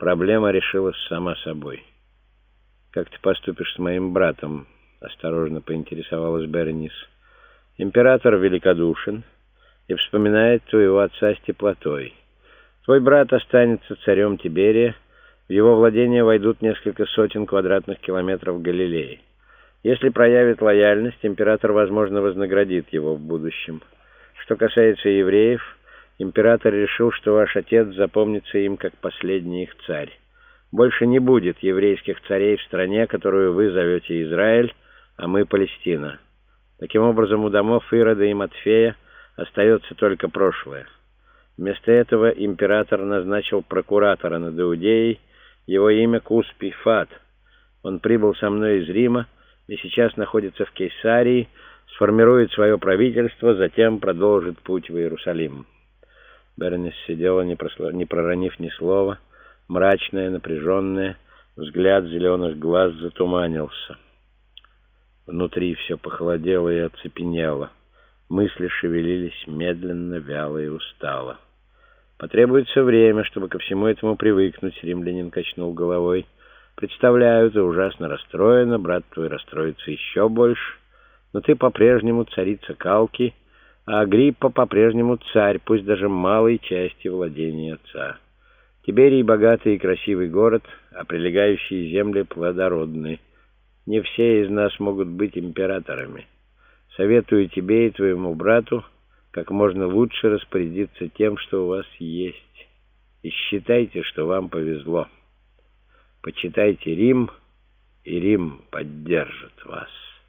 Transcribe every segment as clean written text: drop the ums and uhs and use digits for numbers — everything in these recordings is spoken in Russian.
Проблема решилась сама собой. «Как ты поступишь с моим братом?» — осторожно поинтересовалась Беренис. «Император великодушен и вспоминает твоего отца с теплотой. Твой брат останется царем Тиберия, в его владение войдут несколько сотен квадратных километров Галилеи. Если проявит лояльность, император, возможно, вознаградит его в будущем. Что касается евреев, император решил, что ваш отец запомнится им как последний их царь. Больше не будет еврейских царей в стране, которую вы зовете Израиль, а мы Палестина. Таким образом, у домов Ирода и Матфея остается только прошлое. Вместо этого император назначил прокуратора над Иудеей, его имя Куспий Фат. Он прибыл со мной из Рима и сейчас находится в Кейсарии, сформирует свое правительство, затем продолжит путь в Иерусалим». Беренис сидела, не проронив ни слова, мрачная, напряженная, взгляд зеленых глаз затуманился. Внутри все похолодело и оцепенело. Мысли шевелились медленно, вяло и устало. «Потребуется время, чтобы ко всему этому привыкнуть», — римлянин качнул головой. «Представляю, ты ужасно расстроена, брат твой расстроится еще больше, но ты по-прежнему царица Калки, а Агриппа по-прежнему царь, пусть даже малой части владения отца. Тиберий — богатый и красивый город, а прилегающие земли плодородны. Не все из нас могут быть императорами. Советую тебе и твоему брату как можно лучше распорядиться тем, что у вас есть. И считайте, что вам повезло. Почитайте Рим, и Рим поддержит вас».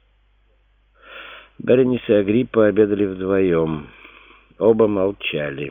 Беренис и Агриппа обедали вдвоем. Оба молчали.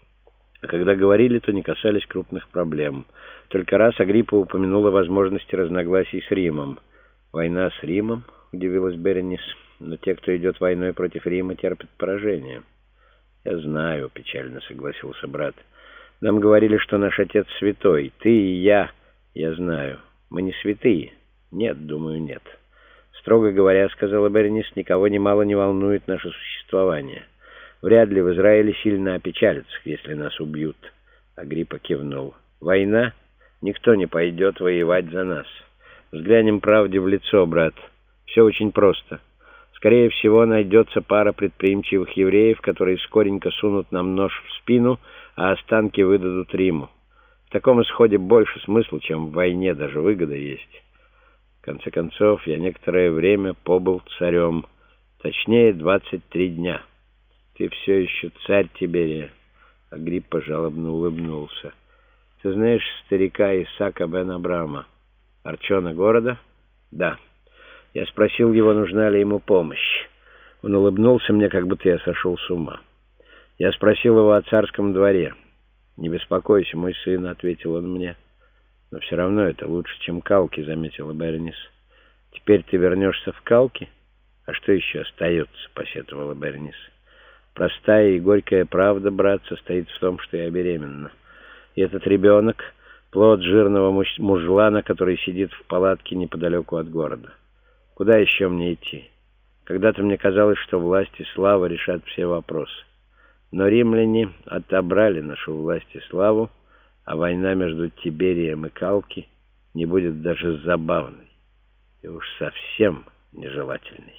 А когда говорили, то не касались крупных проблем. Только раз Агриппа упомянула возможности разногласий с Римом. «Война с Римом?» — удивилась Беренис. «Но те, кто идет войной против Рима, терпят поражение». «Я знаю», — печально согласился брат. «Нам говорили, что наш отец святой. Ты и я знаю. Мы не святые?» «Нет, думаю, нет». «Строго говоря, — сказала Беренис, — никого немало не волнует наше существование. Вряд ли в Израиле сильно опечалятся, если нас убьют». Агриппа кивнул. «Война? Никто не пойдет воевать за нас. Взглянем правде в лицо, брат. Все очень просто. Скорее всего, найдется пара предприимчивых евреев, которые скоренько сунут нам нож в спину, а останки выдадут Риму. В таком исходе больше смысла, чем в войне, даже выгода есть. В конце концов, я некоторое время побыл царем, точнее 23 дня. Ты все еще царь Тиберия». Агриппа жалобно улыбнулся. «Ты знаешь старика Исаака бен Абрама, арчона города?» «Да». Я спросил его, нужна ли ему помощь. Он улыбнулся мне, как будто я сошел с ума. Я спросил его о царском дворе. «Не беспокойся, мой сын», — ответил он мне. «Но все равно это лучше, чем Калки», — заметила Беренис. «Теперь ты вернешься в Калки? А что еще остается?» — посетовала Беренис. «Простая и горькая правда, брат, состоит в том, что я беременна. И этот ребенок — плод жирного мужлана, который сидит в палатке неподалеку от города. Куда еще мне идти? Когда-то мне казалось, что власть и слава решат все вопросы. Но римляне отобрали нашу власть и славу, а война между Тиберием и Калки не будет даже забавной и уж совсем нежелательной.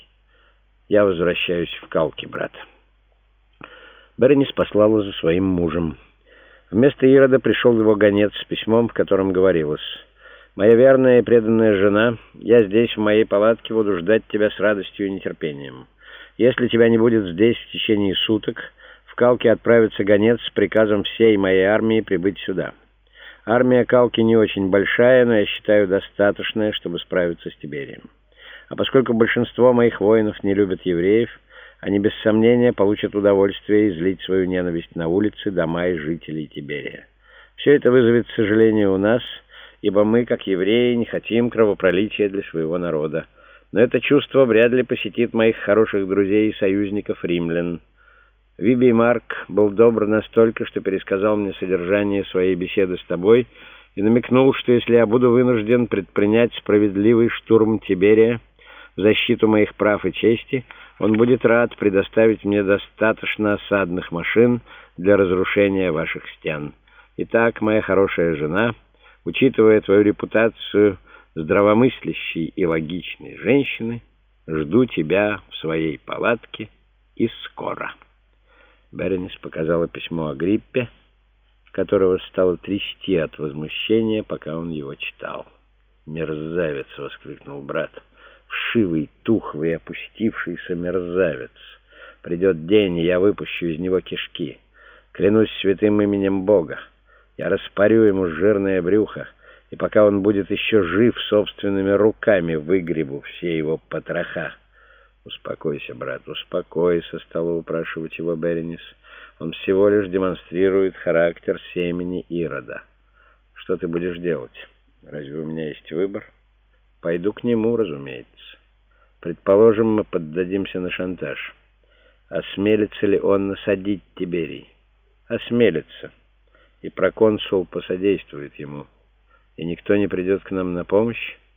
Я возвращаюсь в Калки, брат». Беренис послала за своим мужем. Вместо Ирода пришел его гонец с письмом, в котором говорилось: «Моя верная и преданная жена, я здесь, в моей палатке, буду ждать тебя с радостью и нетерпением. Если тебя не будет здесь в течение суток, в Калки отправится гонец с приказом всей моей армии прибыть сюда. Армия Калки не очень большая, но я считаю достаточная, чтобы справиться с Тиберием. А поскольку большинство моих воинов не любят евреев, они без сомнения получат удовольствие излить свою ненависть на улицы, дома и жителей Тиберия. Все это вызовет сожаление у нас, ибо мы, как евреи, не хотим кровопролития для своего народа. Но это чувство вряд ли посетит моих хороших друзей и союзников римлян». Вибий Марк был добр настолько, что пересказал мне содержание своей беседы с тобой и намекнул, что если я буду вынужден предпринять справедливый штурм Тиберия в защиту моих прав и чести, он будет рад предоставить мне достаточно осадных машин для разрушения ваших стен. Итак, моя хорошая жена, Учитывая твою репутацию здравомыслящей и логичной женщины, жду тебя в своей палатке и скоро». Беренис показала письмо Агриппе, которого стало трясти от возмущения, пока он его читал. «Мерзавец!» — воскликнул брат. «Вшивый, тухлый, опустившийся мерзавец! Придет день, и я выпущу из него кишки. Клянусь святым именем Бога, я распорю ему жирное брюхо, и пока он будет еще жив, собственными руками выгребу все его потроха». «Успокойся, брат, успокойся», — стала упрашивать его Беренис. «Он всего лишь демонстрирует характер семени Ирода. Что ты будешь делать? Разве у меня есть выбор? Пойду к нему, разумеется. Предположим, мы поддадимся на шантаж. Осмелится ли он насадить Тиберий? Осмелится. И проконсул посодействует ему. И никто не придет к нам на помощь?